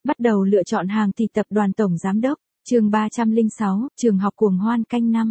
Bắt đầu lựa chọn hàng thì tập đoàn tổng giám đốc, chương 306, trường học cuồng hoan canh năm.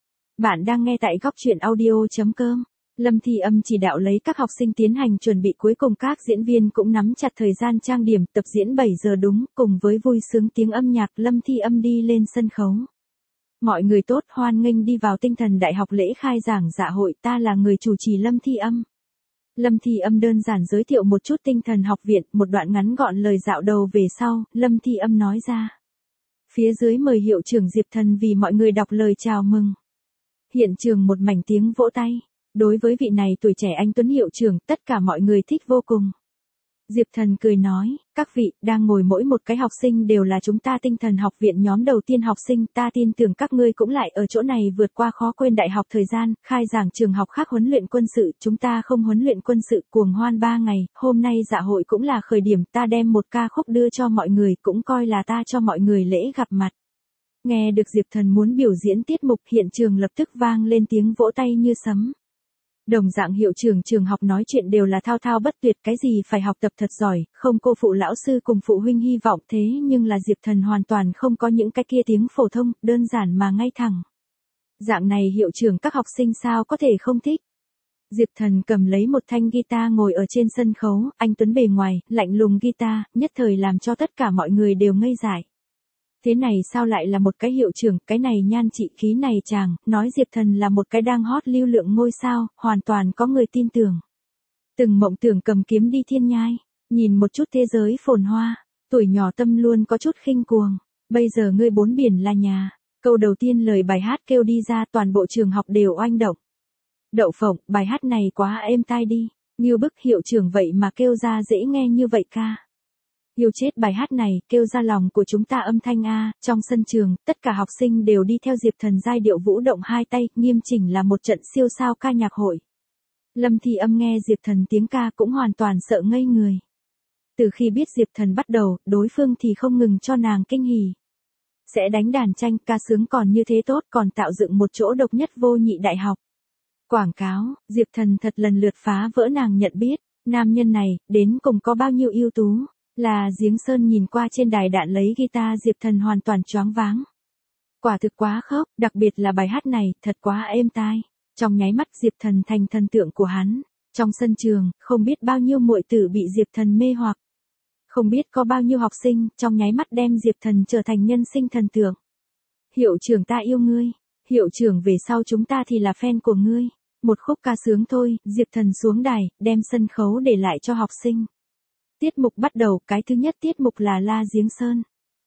Bạn đang nghe tại góc truyện audio.com. Lâm Thi Âm chỉ đạo lấy các học sinh tiến hành chuẩn bị, cuối cùng các diễn viên cũng nắm chặt thời gian trang điểm, tập diễn 7 giờ đúng, cùng với vui sướng tiếng âm nhạc, Lâm Thi Âm đi lên sân khấu. Mọi người tốt, hoan nghênh đi vào Tinh Thần Đại học lễ khai giảng dạ hội, ta là người chủ trì Lâm Thi Âm. Lâm Thi Âm đơn giản giới thiệu một chút Tinh Thần học viện, một đoạn ngắn gọn lời dạo đầu về sau, Lâm Thi Âm nói ra. Phía dưới mời hiệu trưởng Diệp Thần vì mọi người đọc lời chào mừng. Hiện trường một mảnh tiếng vỗ tay. Đối với vị này tuổi trẻ anh tuấn hiệu trưởng, tất cả mọi người thích vô cùng. Diệp Thần cười nói, các vị, đang ngồi mỗi một cái học sinh đều là chúng ta Tinh Thần học viện nhóm đầu tiên học sinh, ta tin tưởng các ngươi cũng lại ở chỗ này vượt qua khó quên đại học thời gian, khai giảng trường học khác huấn luyện quân sự, chúng ta không huấn luyện quân sự, cuồng hoan 3 ngày, hôm nay dạ hội cũng là khởi điểm, ta đem một ca khúc đưa cho mọi người, cũng coi là ta cho mọi người lễ gặp mặt. Nghe được Diệp Thần muốn biểu diễn tiết mục, hiện trường lập tức vang lên tiếng vỗ tay như sấm. Đồng dạng hiệu trưởng trường học nói chuyện đều là thao thao bất tuyệt, cái gì phải học tập thật giỏi, không cô phụ lão sư cùng phụ huynh hy vọng, thế nhưng là Diệp Thần hoàn toàn không có những cái kia tiếng phổ thông, đơn giản mà ngay thẳng. Dạng này hiệu trưởng các học sinh sao có thể không thích. Diệp Thần cầm lấy một thanh guitar ngồi ở trên sân khấu, anh tuấn bề ngoài, lạnh lùng guitar, nhất thời làm cho tất cả mọi người đều ngây dại. Thế này sao lại là một cái hiệu trưởng, cái này nhan trị khí này chàng, nói Diệp Thần là một cái đang hot lưu lượng ngôi sao, hoàn toàn có người tin tưởng. Từng mộng tưởng cầm kiếm đi thiên nhai, nhìn một chút thế giới phồn hoa, tuổi nhỏ tâm luôn có chút khinh cuồng, bây giờ ngươi bốn biển là nhà, câu đầu tiên lời bài hát kêu đi ra toàn bộ trường học đều oanh động. Đậu phộng, bài hát này quá êm tai đi, như bức hiệu trưởng vậy mà kêu ra dễ nghe như vậy ca. Yêu chết bài hát này, kêu ra lòng của chúng ta âm thanh a. Trong sân trường, tất cả học sinh đều đi theo Diệp Thần giai điệu vũ động hai tay, nghiêm chỉnh là một trận siêu sao ca nhạc hội. Lâm Thi Âm nghe Diệp Thần tiếng ca cũng hoàn toàn sợ ngây người. Từ khi biết Diệp Thần bắt đầu, đối phương thì không ngừng cho nàng kinh hỉ. Sẽ đánh đàn tranh, ca sướng còn như thế tốt, còn tạo dựng một chỗ độc nhất vô nhị đại học. Quảng cáo, Diệp Thần thật lần lượt phá vỡ nàng nhận biết, nam nhân này, đến cùng có bao nhiêu ưu tú. Là Giếng Sơn nhìn qua trên đài đạn lấy guitar, Diệp Thần hoàn toàn choáng váng. Quả thực quá khớp, đặc biệt là bài hát này, thật quá êm tai. Trong nháy mắt Diệp Thần thành thần tượng của hắn. Trong sân trường, không biết bao nhiêu muội tử bị Diệp Thần mê hoặc. Không biết có bao nhiêu học sinh, trong nháy mắt đem Diệp Thần trở thành nhân sinh thần tượng. Hiệu trưởng ta yêu ngươi. Hiệu trưởng về sau chúng ta thì là fan của ngươi. Một khúc ca sướng thôi, Diệp Thần xuống đài, đem sân khấu để lại cho học sinh. Tiết mục bắt đầu, cái thứ nhất tiết mục là La Giếng Sơn.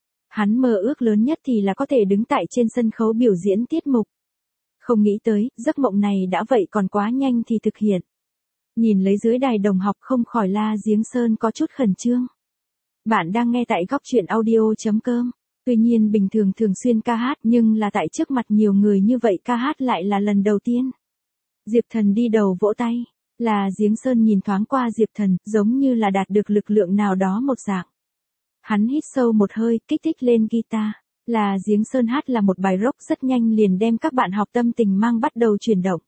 Hắn mơ ước lớn nhất thì là có thể đứng tại trên sân khấu biểu diễn tiết mục. Không nghĩ tới, giấc mộng này đã vậy còn quá nhanh thì thực hiện. Nhìn lấy dưới đài đồng học không khỏi La Giếng Sơn có chút khẩn trương. Bạn đang nghe tại góc truyện audio.com. Tuy nhiên bình thường thường xuyên ca hát nhưng là tại trước mặt nhiều người như vậy ca hát lại là lần đầu tiên. Diệp Thần đi đầu vỗ tay. Là Giếng Sơn nhìn thoáng qua Diệp Thần, giống như là đạt được lực lượng nào đó một dạng. Hắn hít sâu một hơi, kích thích lên guitar. Là Giếng Sơn hát là một bài rock rất nhanh liền đem các bạn học tâm tình mang bắt đầu chuyển động.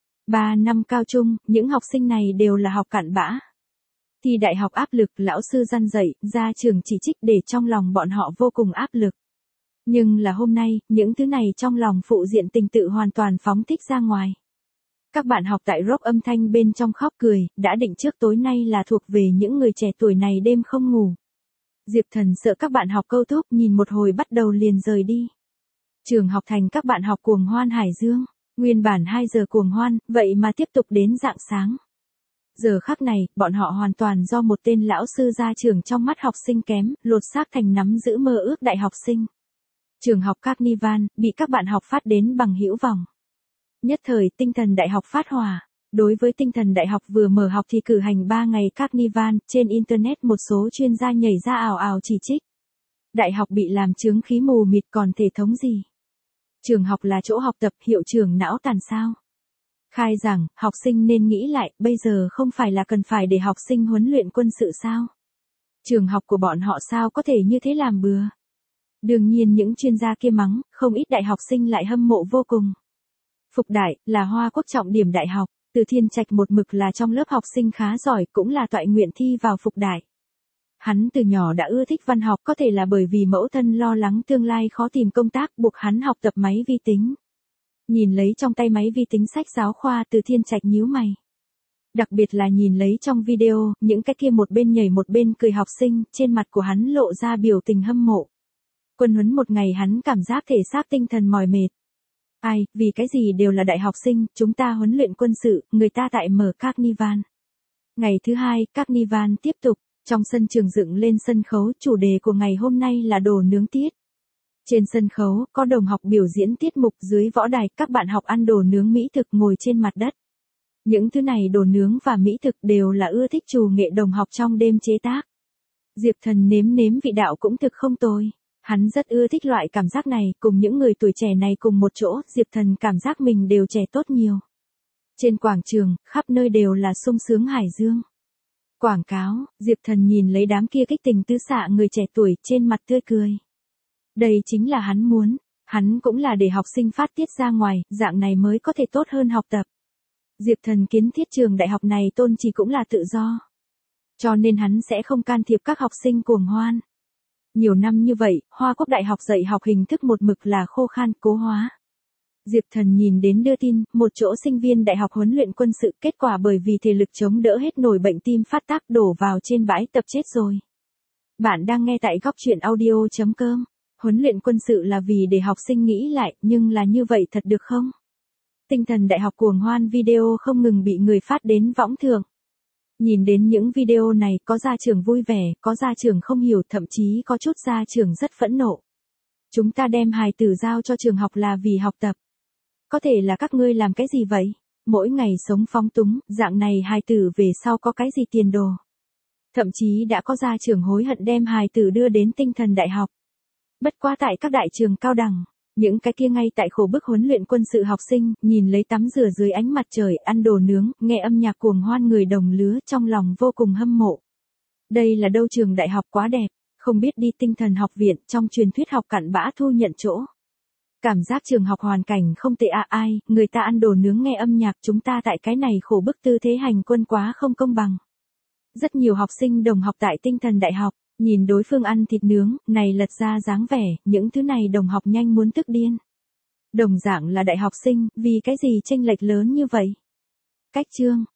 3 năm cao trung, những học sinh này đều là học cặn bã. Thi đại học áp lực, lão sư răn dạy, ra trường chỉ trích để trong lòng bọn họ vô cùng áp lực. Nhưng là hôm nay, những thứ này trong lòng phụ diện tình tự hoàn toàn phóng thích ra ngoài. Các bạn học tại rock âm thanh bên trong khóc cười, đã định trước tối nay là thuộc về những người trẻ tuổi này đêm không ngủ. Diệp Thần sợ các bạn học câu thúc, nhìn một hồi bắt đầu liền rời đi. Trường học thành các bạn học cuồng hoan Hải Dương, nguyên bản 2 giờ cuồng hoan, vậy mà tiếp tục đến rạng sáng. Giờ khắc này, bọn họ hoàn toàn do một tên lão sư ra trường trong mắt học sinh kém, lột xác thành nắm giữ mơ ước đại học sinh. Trường học Carnival, bị các bạn học phát đến bằng hữu vòng. Nhất thời Tinh Thần Đại học phát hỏa. Đối với Tinh Thần Đại học vừa mở học thì cử hành 3 ngày Carnival, trên Internet một số chuyên gia nhảy ra ào ào chỉ trích. Đại học bị làm chướng khí mù mịt còn thể thống gì? Trường học là chỗ học tập, hiệu trưởng não tàn sao? Khai giảng, học sinh nên nghĩ lại, bây giờ không phải là cần phải để học sinh huấn luyện quân sự sao? Trường học của bọn họ sao có thể như thế làm bừa? Đương nhiên những chuyên gia kia mắng, không ít đại học sinh lại hâm mộ vô cùng. Phục Đại, là Hoa Quốc trọng điểm đại học, Từ Thiên Trạch một mực là trong lớp học sinh khá giỏi, cũng là toại nguyện thi vào Phục Đại. Hắn từ nhỏ đã ưa thích văn học, có thể là bởi vì mẫu thân lo lắng tương lai khó tìm công tác buộc hắn học tập máy vi tính. Nhìn lấy trong tay máy vi tính sách giáo khoa Từ Thiên Trạch nhíu mày. Đặc biệt là nhìn lấy trong video, những cái kia một bên nhảy một bên cười học sinh, trên mặt của hắn lộ ra biểu tình hâm mộ. Quân huấn một ngày hắn cảm giác thể xác tinh thần mỏi mệt. Ai, vì cái gì đều là đại học sinh, chúng ta huấn luyện quân sự, người ta tại mở Carnival. Ngày thứ hai, Carnival tiếp tục, trong sân trường dựng lên sân khấu, chủ đề của ngày hôm nay là đồ nướng tiết. Trên sân khấu, có đồng học biểu diễn tiết mục, dưới võ đài, các bạn học ăn đồ nướng mỹ thực ngồi trên mặt đất. Những thứ này đồ nướng và mỹ thực đều là ưa thích trù nghệ đồng học trong đêm chế tác. Diệp Thần nếm vị đạo cũng thực không tồi. Hắn rất ưa thích loại cảm giác này, cùng những người tuổi trẻ này cùng một chỗ, Diệp Thần cảm giác mình đều trẻ tốt nhiều. Trên quảng trường, khắp nơi đều là sung sướng hải dương. Quảng cáo, Diệp Thần nhìn lấy đám kia kích tình tứ xạ người trẻ tuổi trên mặt tươi cười. Đây chính là hắn muốn, hắn cũng là để học sinh phát tiết ra ngoài, dạng này mới có thể tốt hơn học tập. Diệp Thần kiến thiết trường đại học này tôn chỉ cũng là tự do. Cho nên hắn sẽ không can thiệp các học sinh cuồng hoan. Nhiều năm như vậy, Hoa Quốc Đại học dạy học hình thức một mực là khô khan, cố hóa. Diệp Thần nhìn đến đưa tin, một chỗ sinh viên đại học huấn luyện quân sự kết quả bởi vì thể lực chống đỡ hết nổi bệnh tim phát tác đổ vào trên bãi tập chết rồi. Bạn đang nghe tại góc truyện audio.com. Huấn luyện quân sự là vì để học sinh nghĩ lại, nhưng là như vậy thật được không? Tinh thần đại học cuồng hoan video không ngừng bị người phát đến võng thượng. Nhìn đến những video này, có gia trưởng vui vẻ, có gia trưởng không hiểu, thậm chí có chút gia trưởng rất phẫn nộ. Chúng ta đem hài tử giao cho trường học là vì học tập. Có thể là các ngươi làm cái gì vậy? Mỗi ngày sống phóng túng, dạng này hài tử về sau có cái gì tiền đồ? Thậm chí đã có gia trưởng hối hận đem hài tử đưa đến tinh thần đại học. Bất quá tại các đại trường cao đẳng, những cái kia ngay tại khổ bức huấn luyện quân sự học sinh, nhìn lấy tắm rửa dưới ánh mặt trời, ăn đồ nướng, nghe âm nhạc cuồng hoan người đồng lứa, trong lòng vô cùng hâm mộ. Đây là đâu trường đại học quá đẹp, không biết đi tinh thần học viện, trong truyền thuyết học cặn bã thu nhận chỗ. Cảm giác trường học hoàn cảnh không tệ ai, người ta ăn đồ nướng nghe âm nhạc, chúng ta tại cái này khổ bức tư thế hành quân quá không công bằng. Rất nhiều học sinh đồng học tại tinh thần đại học, nhìn đối phương ăn thịt nướng, này lật ra dáng vẻ, những thứ này đồng học nhanh muốn tức điên. Đồng dạng là đại học sinh, vì cái gì chênh lệch lớn như vậy? Cách chương,